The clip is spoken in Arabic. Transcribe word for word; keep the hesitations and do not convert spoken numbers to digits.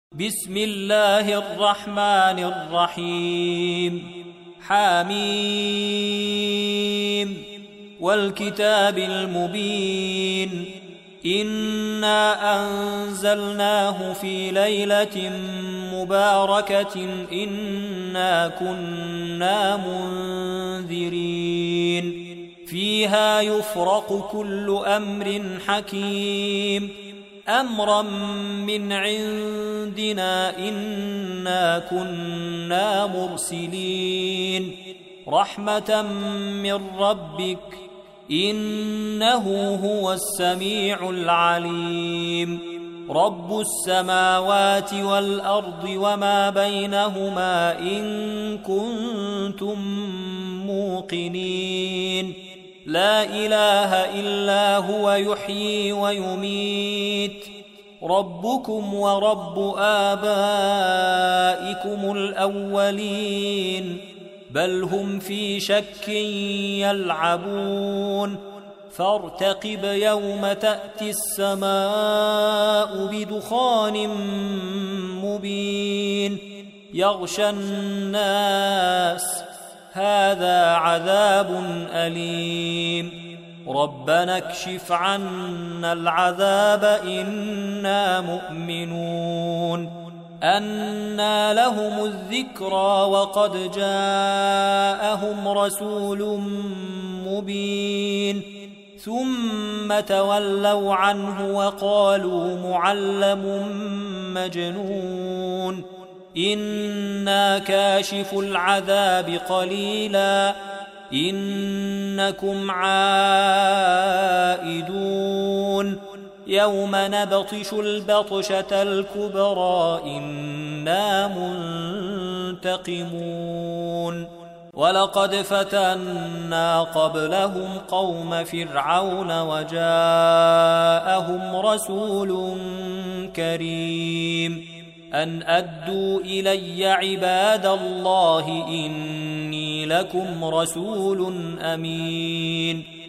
بسم الله الرحمن الرحيم حميم والكتاب المبين إنا أنزلناه في ليلة مباركة إنا كنا منذرين فيها يفرق كل أمر حكيم أمرا من عندنا إنا كنا مرسلين رحمة من ربك إنه هو السميع العليم رب السماوات والأرض وما بينهما إن كنتم موقنين لا إله إلا هو يحيي ويميت ربكم ورب آبائكم الأولين بل هم في شك يلعبون فارتقب يوم تأتي السماء بدخان مبين يغشى الناس هذا عذاب أليم ربنا اكشف عنا العذاب إنا مؤمنون أنى لهم الذكرى وقد جاءهم رسول مبين ثم تولوا عنه وقالوا معلم مجنون إنا كاشف العذاب قليلا إنكم عائدون يوم نبطش البطشة الكبرى إنا منتقمون ولقد فتنا قبلهم قوم فرعون وجاءهم رسول كريم أن أدوا إلي عباد الله إني لكم رسول أمين